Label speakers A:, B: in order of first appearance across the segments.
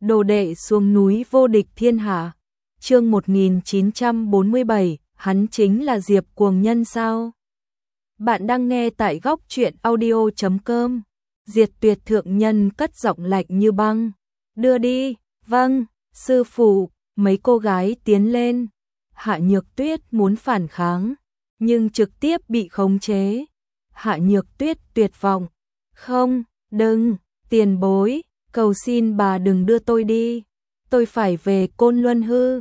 A: Đồ đệ xuống núi vô địch thiên hạ. Chương 1947, hắn chính là Diệp Cuồng Nhân sao? Bạn đang nghe tại góc truyện audio.com. Diệt Tuyệt thượng nhân cất giọng lạnh như băng. Đưa đi, vâng, sư phụ. Mấy cô gái tiến lên. Hạ Nhược Tuyết muốn phản kháng, nhưng trực tiếp bị khống chế. Hạ Nhược Tuyết tuyệt vọng. Không, đừng, tiền bối, cầu xin bà đừng đưa tôi đi. Tôi phải về Côn Luân Hư.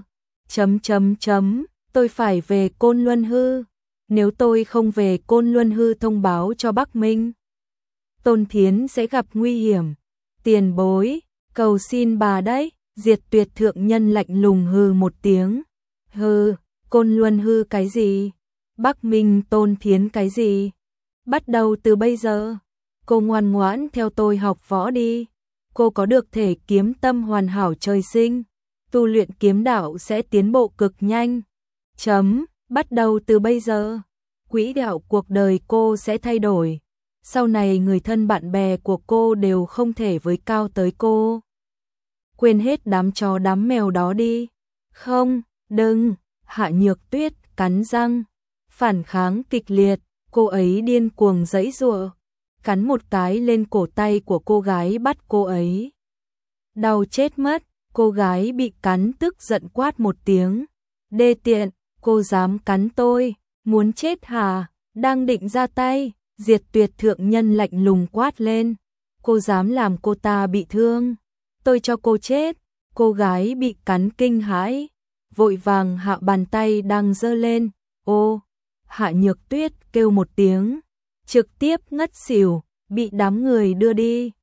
A: Tôi phải về Côn Luân Hư. Nếu tôi không về Côn Luân Hư thông báo cho Bắc Minh, Tôn Thiến sẽ gặp nguy hiểm. Tiền bối, cầu xin bà đấy. Diệt Tuyệt thượng nhân lạnh lùng hừ một tiếng. Hừ, Côn Luân Hư cái gì? Bắc Minh Tôn Thiến cái gì? Bắt đầu từ bây giờ, cô ngoan ngoãn theo tôi học võ đi. Cô có được thể kiếm tâm hoàn hảo trời sinh, tu luyện kiếm đạo sẽ tiến bộ cực nhanh. Bắt đầu từ bây giờ, quỹ đạo cuộc đời cô sẽ thay đổi. Sau này người thân bạn bè của cô đều không thể với cao tới cô. Quên hết đám chó đám mèo đó đi. Không, đừng. Hạ Nhược Tuyết cắn răng, phản kháng kịch liệt. Cô ấy điên cuồng giãy giụa, cắn một cái lên cổ tay của cô gái bắt cô ấy. Đau chết mất. Cô gái bị cắn tức giận quát một tiếng. Đê tiện, cô dám cắn tôi, muốn chết hả? Đang định ra tay, Diệt Tuyệt thượng nhân lạnh lùng quát lên. Cô dám làm cô ta bị thương, tôi cho cô chết. Cô gái bị cắn kinh hãi, vội vàng hạ bàn tay đang giơ lên. Ô! Hạ Nhược Tuyết kêu một tiếng, trực tiếp ngất xỉu, bị đám người đưa đi.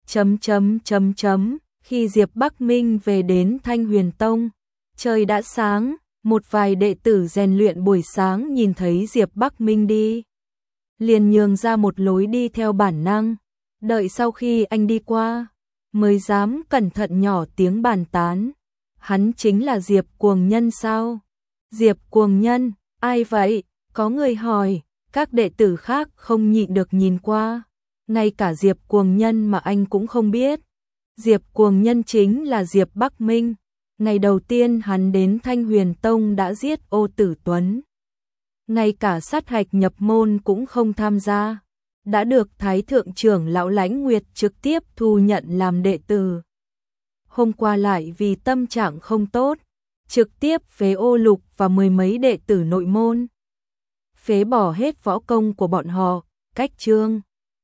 A: Khi Diệp Bắc Minh về đến Thanh Huyền Tông, trời đã sáng. Một vài đệ tử rèn luyện buổi sáng nhìn thấy Diệp Bắc Minh đi, liền nhường ra một lối đi theo bản năng. Đợi sau khi anh đi qua, mới dám cẩn thận nhỏ tiếng bàn tán. Hắn chính là Diệp Cuồng Nhân sao? Diệp Cuồng Nhân, ai vậy? Có người hỏi. Các đệ tử khác không nhịn được nhìn qua. Ngay cả Diệp Cuồng Nhân mà anh cũng không biết. Diệp Cuồng Nhân chính là Diệp Bắc Minh. Ngày đầu tiên hắn đến Thanh Huyền Tông đã giết Ô Tử Tuấn. Ngay cả sát hạch nhập môn cũng không tham gia. Đã được Thái Thượng trưởng lão Lãnh Nguyệt trực tiếp thu nhận làm đệ tử. Hôm qua lại vì tâm trạng không tốt, trực tiếp phế Ô Lục và mười mấy đệ tử nội môn. Phế bỏ hết võ công của bọn họ, cách chương.